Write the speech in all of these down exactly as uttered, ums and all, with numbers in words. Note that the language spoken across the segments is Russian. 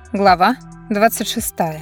Глава двадцать шестая.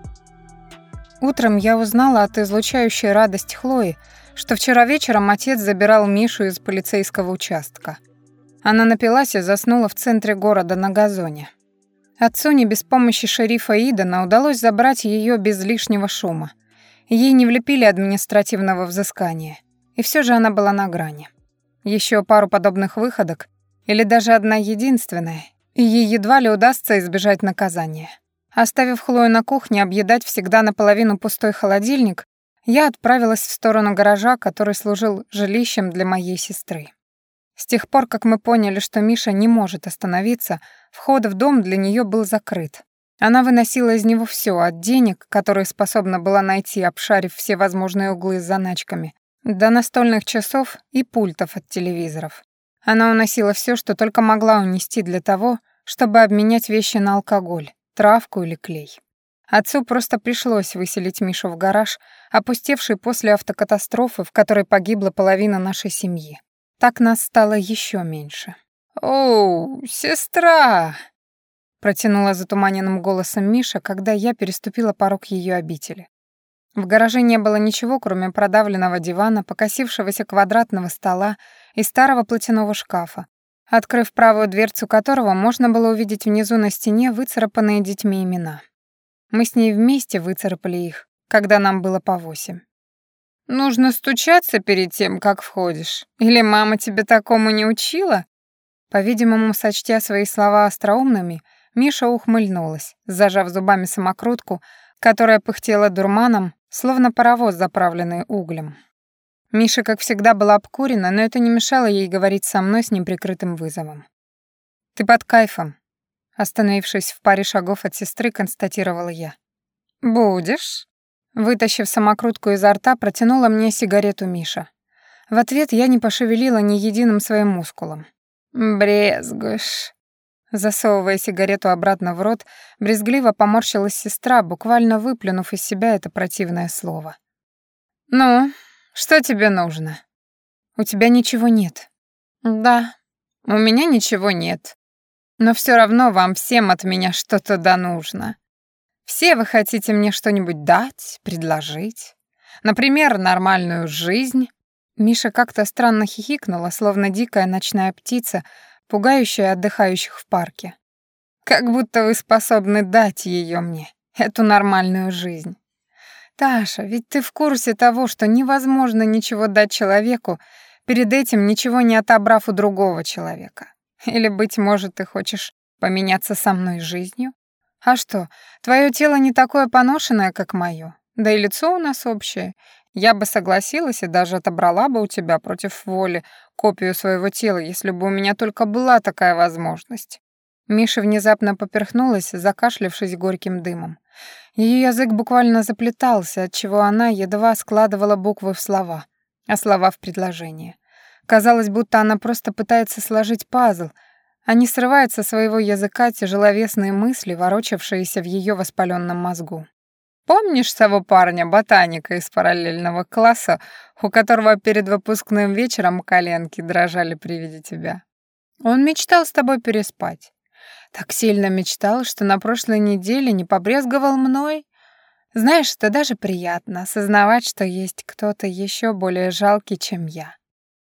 Утром я узнала от излучающей радость Хлои, что вчера вечером отец забирал Мишу из полицейского участка. Она напилась и заснула в центре города на газоне. Отцу не без помощи шерифа Идана удалось забрать ее без лишнего шума. Ей не влепили административного взыскания. И все же она была на грани. Еще пару подобных выходок, или даже одна единственная, и ей едва ли удастся избежать наказания. Оставив Хлою на кухне объедать всегда наполовину пустой холодильник, я отправилась в сторону гаража, который служил жилищем для моей сестры. С тех пор, как мы поняли, что Миша не может остановиться, вход в дом для нее был закрыт. Она выносила из него все, от денег, которые способна была найти, обшарив все возможные углы с заначками, до настольных часов и пультов от телевизоров. Она уносила все, что только могла унести для того, чтобы обменять вещи на алкоголь, травку или клей. Отцу просто пришлось выселить Мишу в гараж, опустевший после автокатастрофы, в которой погибла половина нашей семьи. Так нас стало еще меньше. «Оу, сестра!» — протянула затуманенным голосом Миша, когда я переступила порог ее обители. В гараже не было ничего, кроме продавленного дивана, покосившегося квадратного стола и старого платяного шкафа, открыв правую дверцу которого можно было увидеть внизу на стене выцарапанные детьми имена. Мы с ней вместе выцарапали их, когда нам было по восемь. «Нужно стучаться перед тем, как входишь? Или мама тебя такому не учила?» По-видимому, сочтя свои слова остроумными, Миша ухмыльнулась, зажав зубами самокрутку, которая пыхтела дурманом, словно паровоз, заправленный углем. Миша, как всегда, была обкурена, но это не мешало ей говорить со мной с неприкрытым вызовом. «Ты под кайфом», — остановившись в паре шагов от сестры, констатировала я. «Будешь?» Вытащив самокрутку изо рта, протянула мне сигарету Миша. В ответ я не пошевелила ни единым своим мускулом. «Брезгуешь». Засовывая сигарету обратно в рот, брезгливо поморщилась сестра, буквально выплюнув из себя это противное слово. «Ну, что тебе нужно?» «У тебя ничего нет». «Да, у меня ничего нет. Но все равно вам всем от меня что-то да нужно. Все вы хотите мне что-нибудь дать, предложить. Например, нормальную жизнь». Миша как-то странно хихикнула, словно дикая ночная птица, пугающая отдыхающих в парке. «Как будто вы способны дать ее мне, эту нормальную жизнь. Таша, ведь ты в курсе того, что невозможно ничего дать человеку, перед этим ничего не отобрав у другого человека. Или, быть может, ты хочешь поменяться со мной жизнью? А что, твое тело не такое поношенное, как мое, да и лицо у нас общее. Я бы согласилась и даже отобрала бы у тебя против воли копию своего тела, если бы у меня только была такая возможность». Миша внезапно поперхнулась, закашлявшись горьким дымом. Ее язык буквально заплетался, отчего она едва складывала буквы в слова, а слова в предложения. Казалось, будто она просто пытается сложить пазл, а не срывает со своего языка тяжеловесные мысли, ворочавшиеся в ее воспаленном мозгу. «Помнишь того парня-ботаника из параллельного класса, у которого перед выпускным вечером коленки дрожали при виде тебя? Он мечтал с тобой переспать. Так сильно мечтал, что на прошлой неделе не побрезговал мной. Знаешь, это даже приятно, осознавать, что есть кто-то еще более жалкий, чем я.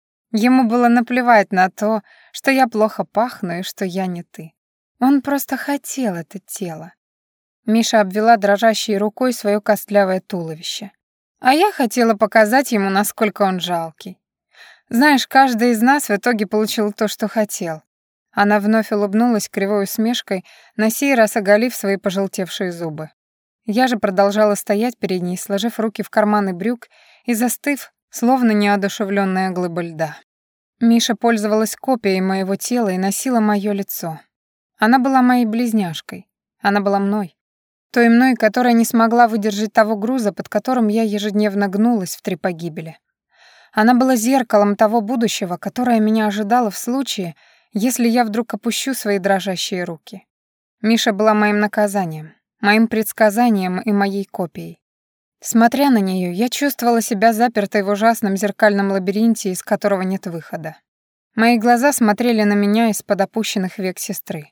Ему было наплевать на то, что я плохо пахну и что я не ты. Он просто хотел это тело». Миша обвела дрожащей рукой свое костлявое туловище. А я хотела показать ему, насколько он жалкий. Знаешь, каждый из нас в итоге получил то, что хотел. Она вновь улыбнулась кривой усмешкой, на сей раз оголив свои пожелтевшие зубы. Я же продолжала стоять перед ней, сложив руки в карманы брюк и застыв, словно неодушевленная глыба льда. Миша пользовалась копией моего тела и носила мое лицо. Она была моей близняшкой. Она была мной. Той мной, которая не смогла выдержать того груза, под которым я ежедневно гнулась в три погибели. Она была зеркалом того будущего, которое меня ожидало в случае, если я вдруг опущу свои дрожащие руки. Миша была моим наказанием, моим предсказанием и моей копией. Смотря на нее, я чувствовала себя запертой в ужасном зеркальном лабиринте, из которого нет выхода. Мои глаза смотрели на меня из-под опущенных век сестры.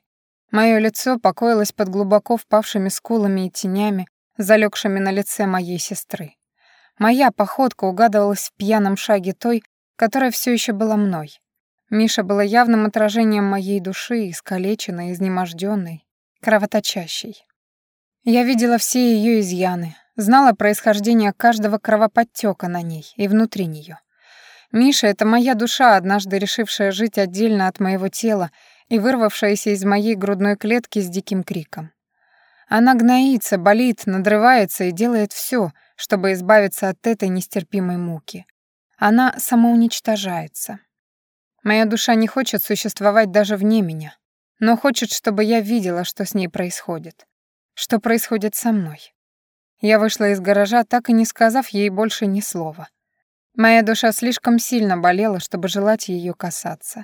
Мое лицо покоилось под глубоко впавшими скулами и тенями, залегшими на лице моей сестры. Моя походка угадывалась в пьяном шаге той, которая все еще была мной. Миша была явным отражением моей души, искалеченной, изнеможденной, кровоточащей. Я видела все ее изъяны, знала происхождение каждого кровоподтека на ней и внутри нее. Миша — это моя душа, однажды решившая жить отдельно от моего тела и вырвавшаяся из моей грудной клетки с диким криком. Она гноится, болит, надрывается и делает все, чтобы избавиться от этой нестерпимой муки. Она самоуничтожается. Моя душа не хочет существовать даже вне меня, но хочет, чтобы я видела, что с ней происходит, что происходит со мной. Я вышла из гаража, так и не сказав ей больше ни слова. Моя душа слишком сильно болела, чтобы желать ее касаться.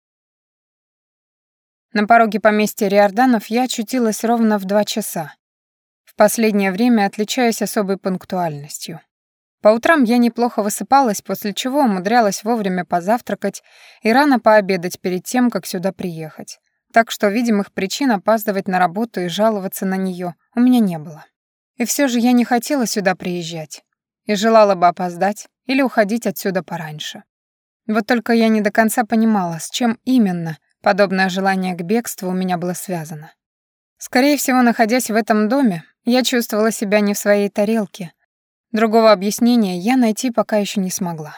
На пороге поместья Риорданов я очутилась ровно в два часа. В последнее время отличаюсь особой пунктуальностью. По утрам я неплохо высыпалась, после чего умудрялась вовремя позавтракать и рано пообедать перед тем, как сюда приехать. Так что видимых причин опаздывать на работу и жаловаться на нее у меня не было. И все же я не хотела сюда приезжать. И желала бы опоздать или уходить отсюда пораньше. Вот только я не до конца понимала, с чем именно подобное желание к бегству у меня было связано. Скорее всего, находясь в этом доме, я чувствовала себя не в своей тарелке. Другого объяснения я найти пока еще не смогла.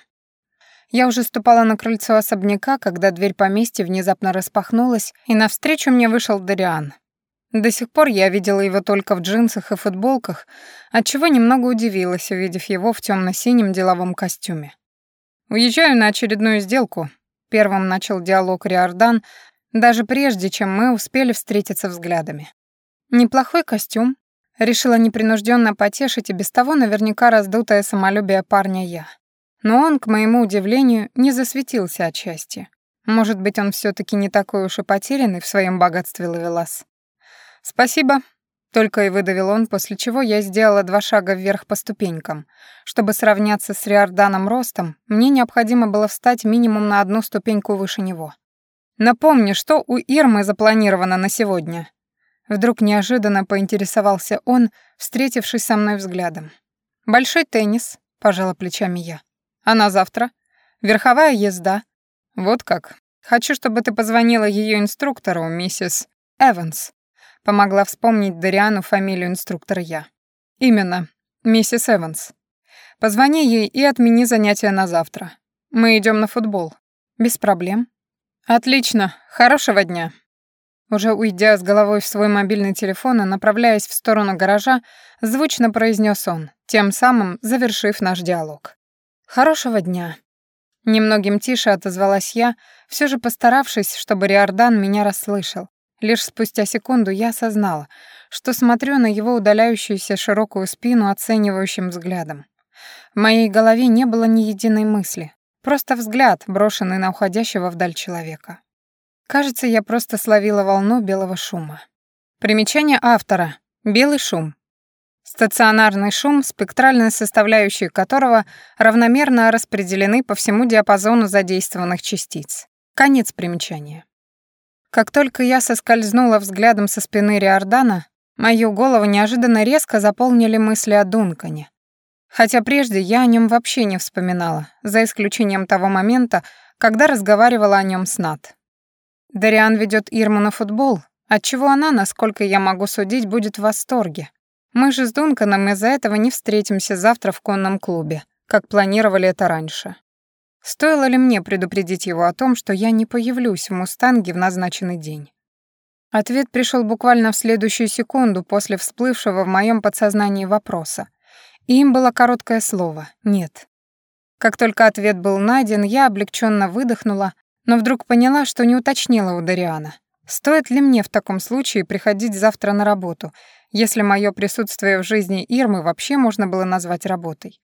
Я уже ступала на крыльцо особняка, когда дверь поместья внезапно распахнулась, и навстречу мне вышел Дариан. До сих пор я видела его только в джинсах и футболках, отчего немного удивилась, увидев его в темно-синем деловом костюме. «Уезжаю на очередную сделку», — первым начал диалог Риордан, даже прежде, чем мы успели встретиться взглядами. «Неплохой костюм», — решила непринужденно потешить и без того наверняка раздутое самолюбие парня я. Но он, к моему удивлению, не засветился от счастья. Может быть, он все таки не такой уж и потерянный в своем богатстве ловелас. «Спасибо», — только и выдавил он, после чего я сделала два шага вверх по ступенькам. Чтобы сравняться с Риорданом ростом, мне необходимо было встать минимум на одну ступеньку выше него. «Напомни, что у Ирмы запланировано на сегодня?» Вдруг неожиданно поинтересовался он, встретившись со мной взглядом. «Большой теннис», — пожала плечами я. «А на завтра?» «Верховая езда». «Вот как. Хочу, чтобы ты позвонила ее инструктору, миссис Эванс». Помогла вспомнить Дариану фамилию инструктора я. «Именно, миссис Эванс. Позвони ей и отмени занятия на завтра. Мы идем на футбол». «Без проблем». «Отлично. Хорошего дня». Уже уйдя с головой в свой мобильный телефон и направляясь в сторону гаража, звучно произнес он, тем самым завершив наш диалог. «Хорошего дня». Немногим тише отозвалась я, все же постаравшись, чтобы Риордан меня расслышал. Лишь спустя секунду я осознала, что смотрю на его удаляющуюся широкую спину оценивающим взглядом. В моей голове не было ни единой мысли, просто взгляд, брошенный на уходящего вдаль человека. Кажется, я просто словила волну белого шума. Примечание автора. Белый шум. Стационарный шум, спектральные составляющие которого равномерно распределены по всему диапазону задействованных частиц. Конец примечания. Как только я соскользнула взглядом со спины Риордана, мою голову неожиданно резко заполнили мысли о Дункане. Хотя прежде я о нем вообще не вспоминала, за исключением того момента, когда разговаривала о нем с Нат. Дариан ведет Ирму на футбол, отчего она, насколько я могу судить, будет в восторге. Мы же с Дунканом из-за этого не встретимся завтра в конном клубе, как планировали это раньше. Стоило ли мне предупредить его о том, что я не появлюсь в «Мустанге» в назначенный день? Ответ пришел буквально в следующую секунду после всплывшего в моем подсознании вопроса. И им было короткое слово «нет». Как только ответ был найден, я облегченно выдохнула, но вдруг поняла, что не уточнила у Дариана. Стоит ли мне в таком случае приходить завтра на работу, если мое присутствие в жизни Ирмы вообще можно было назвать работой?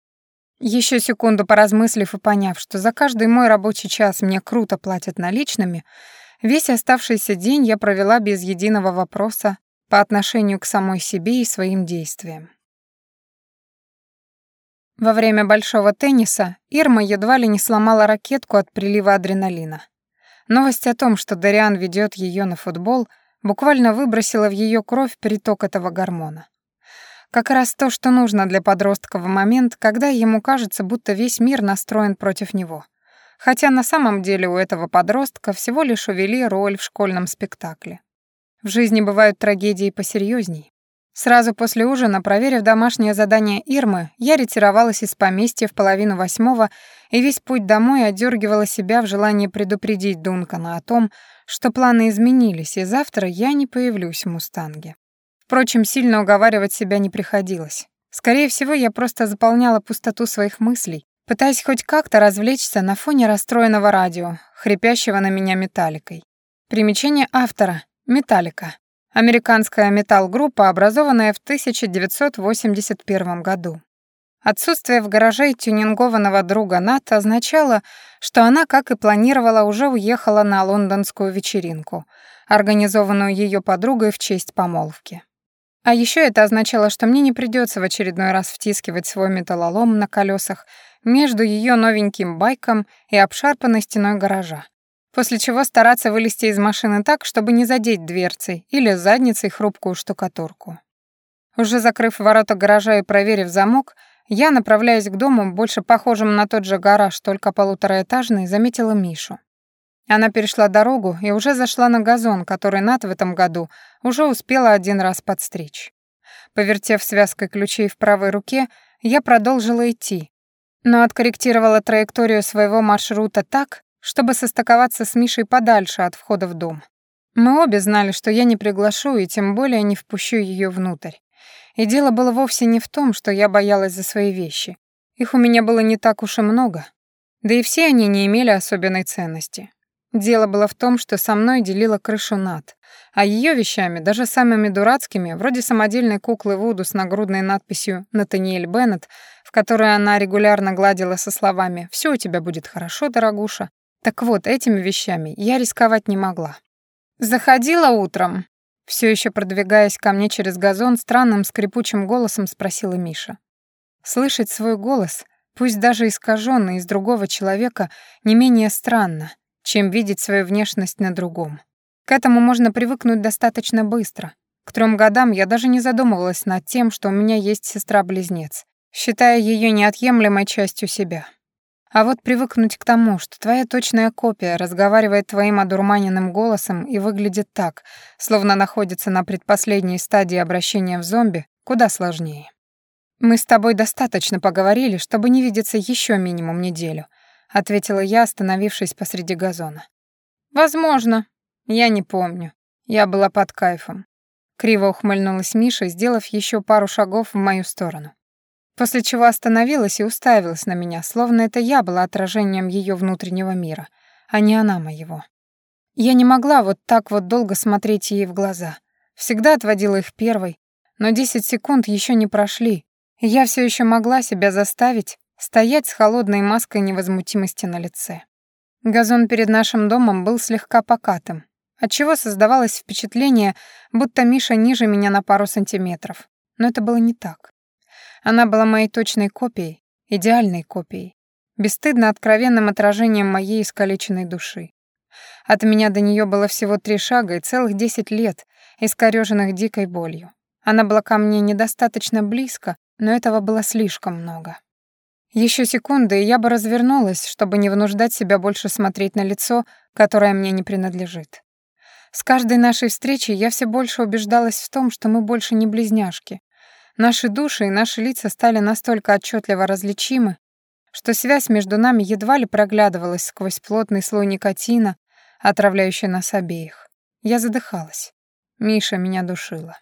Еще секунду поразмыслив и поняв, что за каждый мой рабочий час мне круто платят наличными, весь оставшийся день я провела без единого вопроса по отношению к самой себе и своим действиям. Во время большого тенниса Ирма едва ли не сломала ракетку от прилива адреналина. Новость о том, что Дариан ведет ее на футбол, буквально выбросила в ее кровь приток этого гормона. Как раз то, что нужно для подростка в момент, когда ему кажется, будто весь мир настроен против него. Хотя на самом деле у этого подростка всего лишь увели роль в школьном спектакле. В жизни бывают трагедии посерьезней. Сразу после ужина, проверив домашнее задание Ирмы, я ретировалась из поместья в половину восьмого и весь путь домой одергивала себя в желании предупредить Дункана о том, что планы изменились, и завтра я не появлюсь в «Мустанге». Впрочем, сильно уговаривать себя не приходилось. Скорее всего, я просто заполняла пустоту своих мыслей, пытаясь хоть как-то развлечься на фоне расстроенного радио, хрипящего на меня металликой. Примечание автора. Металлика. Американская металл-группа, образованная в тысяча девятьсот восемьдесят первом году. Отсутствие в гараже тюнингованного друга Ната означало, что она, как и планировала, уже уехала на лондонскую вечеринку, организованную ее подругой в честь помолвки. А еще это означало, что мне не придется в очередной раз втискивать свой металлолом на колесах между ее новеньким байком и обшарпанной стеной гаража, после чего стараться вылезти из машины так, чтобы не задеть дверцей или задницей хрупкую штукатурку. Уже закрыв ворота гаража и проверив замок, я, направляясь к дому, больше похожему на тот же гараж, только полутораэтажный, заметила Мишу. Она перешла дорогу и уже зашла на газон, который Нат в этом году уже успела один раз подстричь. Повертев связкой ключей в правой руке, я продолжила идти, но откорректировала траекторию своего маршрута так, чтобы состыковаться с Мишей подальше от входа в дом. Мы обе знали, что я не приглашу и тем более не впущу ее внутрь. И дело было вовсе не в том, что я боялась за свои вещи. Их у меня было не так уж и много. Да и все они не имели особенной ценности. Дело было в том, что со мной делила крышу Нат, а ее вещами, даже самыми дурацкими, вроде самодельной куклы Вуду с нагрудной надписью «Натаниэль Беннет», в которой она регулярно гладила со словами «Всё у тебя будет хорошо, дорогуша». Так вот, этими вещами я рисковать не могла. «Заходила утром?» Все еще продвигаясь ко мне через газон, странным скрипучим голосом спросила Миша. Слышать свой голос, пусть даже искаженный из другого человека, не менее странно, чем видеть свою внешность на другом. К этому можно привыкнуть достаточно быстро. К трем годам я даже не задумывалась над тем, что у меня есть сестра-близнец, считая ее неотъемлемой частью себя. А вот привыкнуть к тому, что твоя точная копия разговаривает твоим одурманенным голосом и выглядит так, словно находится на предпоследней стадии обращения в зомби, куда сложнее. «Мы с тобой достаточно поговорили, чтобы не видеться еще минимум неделю», ответила я, остановившись посреди газона. «Возможно. Я не помню. Я была под кайфом». Криво ухмыльнулась Миша, сделав еще пару шагов в мою сторону. После чего остановилась и уставилась на меня, словно это я была отражением ее внутреннего мира, а не она моего. Я не могла вот так вот долго смотреть ей в глаза. Всегда отводила их первой, но десять секунд еще не прошли, и я все еще могла себя заставить стоять с холодной маской невозмутимости на лице. Газон перед нашим домом был слегка покатым, отчего создавалось впечатление, будто Миша ниже меня на пару сантиметров. Но это было не так. Она была моей точной копией, идеальной копией, бесстыдно откровенным отражением моей искалеченной души. От меня до нее было всего три шага и целых десять лет, искорёженных дикой болью. Она была ко мне недостаточно близко, но этого было слишком много. Еще секунды, и я бы развернулась, чтобы не вынуждать себя больше смотреть на лицо, которое мне не принадлежит. С каждой нашей встречей я все больше убеждалась в том, что мы больше не близняшки. Наши души и наши лица стали настолько отчетливо различимы, что связь между нами едва ли проглядывалась сквозь плотный слой никотина, отравляющий нас обеих. Я задыхалась. Миша меня душила.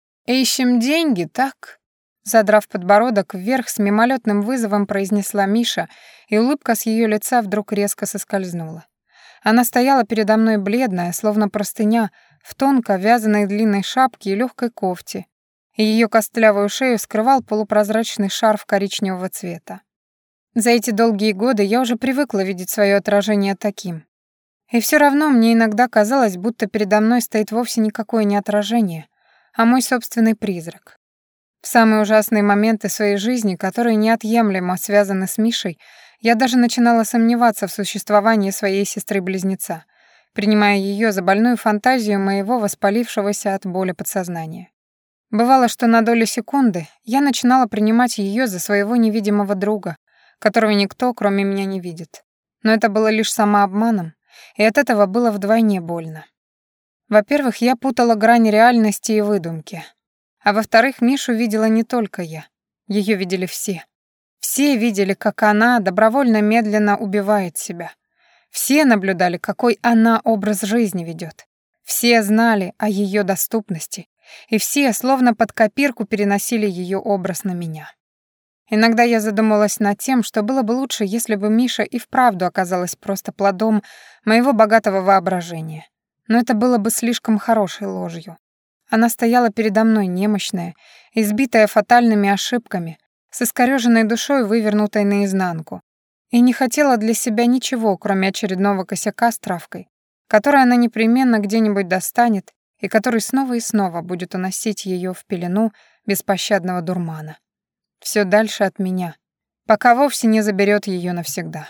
«Ищем деньги, так?» Задрав подбородок вверх, с мимолетным вызовом произнесла Миша, и улыбка с ее лица вдруг резко соскользнула. Она стояла передо мной бледная, словно простыня, в тонко вязаной длинной шапке и легкой кофте, и ее костлявую шею скрывал полупрозрачный шарф коричневого цвета. За эти долгие годы я уже привыкла видеть свое отражение таким. И все равно мне иногда казалось, будто передо мной стоит вовсе никакое не отражение, а мой собственный призрак. В самые ужасные моменты своей жизни, которые неотъемлемо связаны с Мишей, я даже начинала сомневаться в существовании своей сестры-близнеца. принимая ее за больную фантазию моего воспалившегося от боли подсознания. Бывало, что на долю секунды я начинала принимать ее за своего невидимого друга, которого никто, кроме меня, не видит. Но это было лишь самообманом, и от этого было вдвойне больно. Во-первых, я путала грани реальности и выдумки. А во-вторых, Мишу видела не только я. Ее видели все. Все видели, как она добровольно медленно убивает себя. Все наблюдали, какой она образ жизни ведет. Все знали о ее доступности, и все, словно под копирку, переносили ее образ на меня. Иногда я задумалась над тем, что было бы лучше, если бы Миша и вправду оказалась просто плодом моего богатого воображения. Но это было бы слишком хорошей ложью. Она стояла передо мной немощная, избитая фатальными ошибками, с искорёженной душой, вывернутой наизнанку, и не хотела для себя ничего, кроме очередного косяка с травкой, который она непременно где-нибудь достанет и который снова и снова будет уносить ее в пелену беспощадного дурмана. Все дальше от меня, пока вовсе не заберет ее навсегда.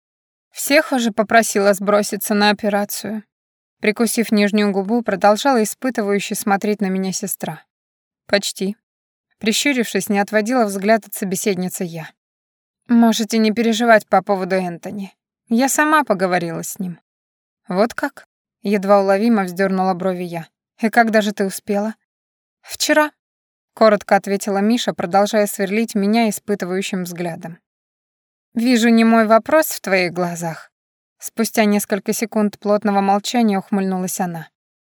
Всех уже попросила сброситься на операцию. Прикусив нижнюю губу, продолжала испытывающе смотреть на меня сестра. Почти. Прищурившись, не отводила взгляд от собеседницы я. «Можете не переживать по поводу Энтони. Я сама поговорила с ним». «Вот как?» — едва уловимо вздернула брови я. «И когда же ты успела?» «Вчера», — коротко ответила Миша, продолжая сверлить меня испытывающим взглядом. «Вижу немой вопрос в твоих глазах». Спустя несколько секунд плотного молчания ухмыльнулась она.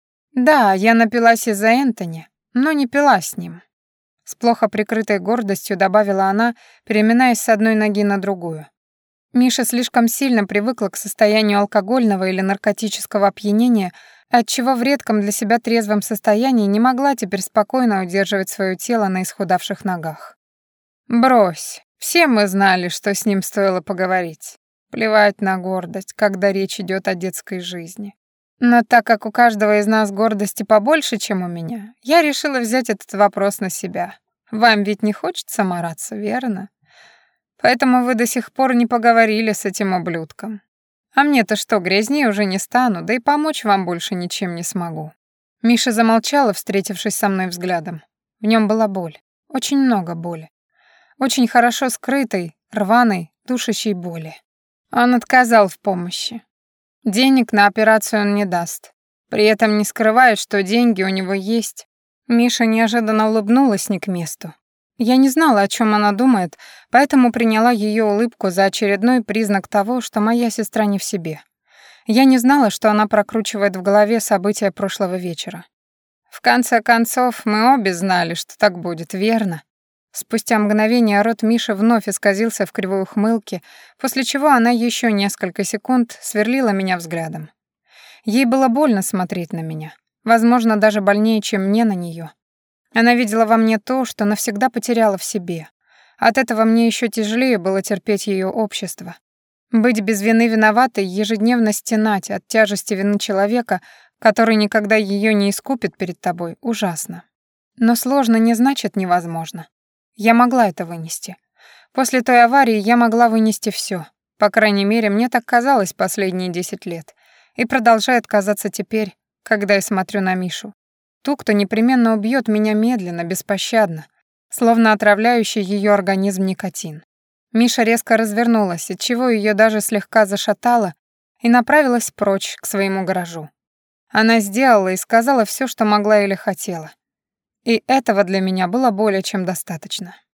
«Да, я напилась из-за Энтони, но не пила с ним». С плохо прикрытой гордостью добавила она, переминаясь с одной ноги на другую. Миша слишком сильно привыкла к состоянию алкогольного или наркотического опьянения, отчего в редком для себя трезвом состоянии не могла теперь спокойно удерживать свое тело на исхудавших ногах. «Брось, все мы знали, что с ним стоило поговорить. Плевать на гордость, когда речь идет о детской жизни. Но так как у каждого из нас гордости побольше, чем у меня, я решила взять этот вопрос на себя. Вам ведь не хочется мараться, верно? Поэтому вы до сих пор не поговорили с этим ублюдком. А мне-то что, грязнее уже не стану, да и помочь вам больше ничем не смогу». Миша замолчала, встретившись со мной взглядом. В нем была боль, очень много боли. Очень хорошо скрытой, рваной, душащей боли. Он отказал в помощи. Денег на операцию он не даст. При этом не скрывает, что деньги у него есть. Миша неожиданно улыбнулась не к месту. Я не знала, о чем она думает, поэтому приняла ее улыбку за очередной признак того, что моя сестра не в себе. Я не знала, что она прокручивает в голове события прошлого вечера. В конце концов, мы обе знали, что так будет, верно? Спустя мгновение рот Миши вновь исказился в кривой ухмылке, после чего она еще несколько секунд сверлила меня взглядом. Ей было больно смотреть на меня, возможно, даже больнее, чем мне на нее. Она видела во мне то, что навсегда потеряла в себе. От этого мне еще тяжелее было терпеть ее общество. Быть без вины виноватой, ежедневно стенать от тяжести вины человека, который никогда ее не искупит перед тобой, ужасно. Но сложно не значит невозможно. Я могла это вынести. После той аварии я могла вынести все. По крайней мере, мне так казалось последние десять лет. И продолжает казаться теперь, когда я смотрю на Мишу. Ту, кто непременно убьет меня медленно, беспощадно, словно отравляющий ее организм никотин. Миша резко развернулась, отчего ее даже слегка зашатало, и направилась прочь к своему гаражу. Она сделала и сказала все, что могла или хотела. И этого для меня было более чем достаточно.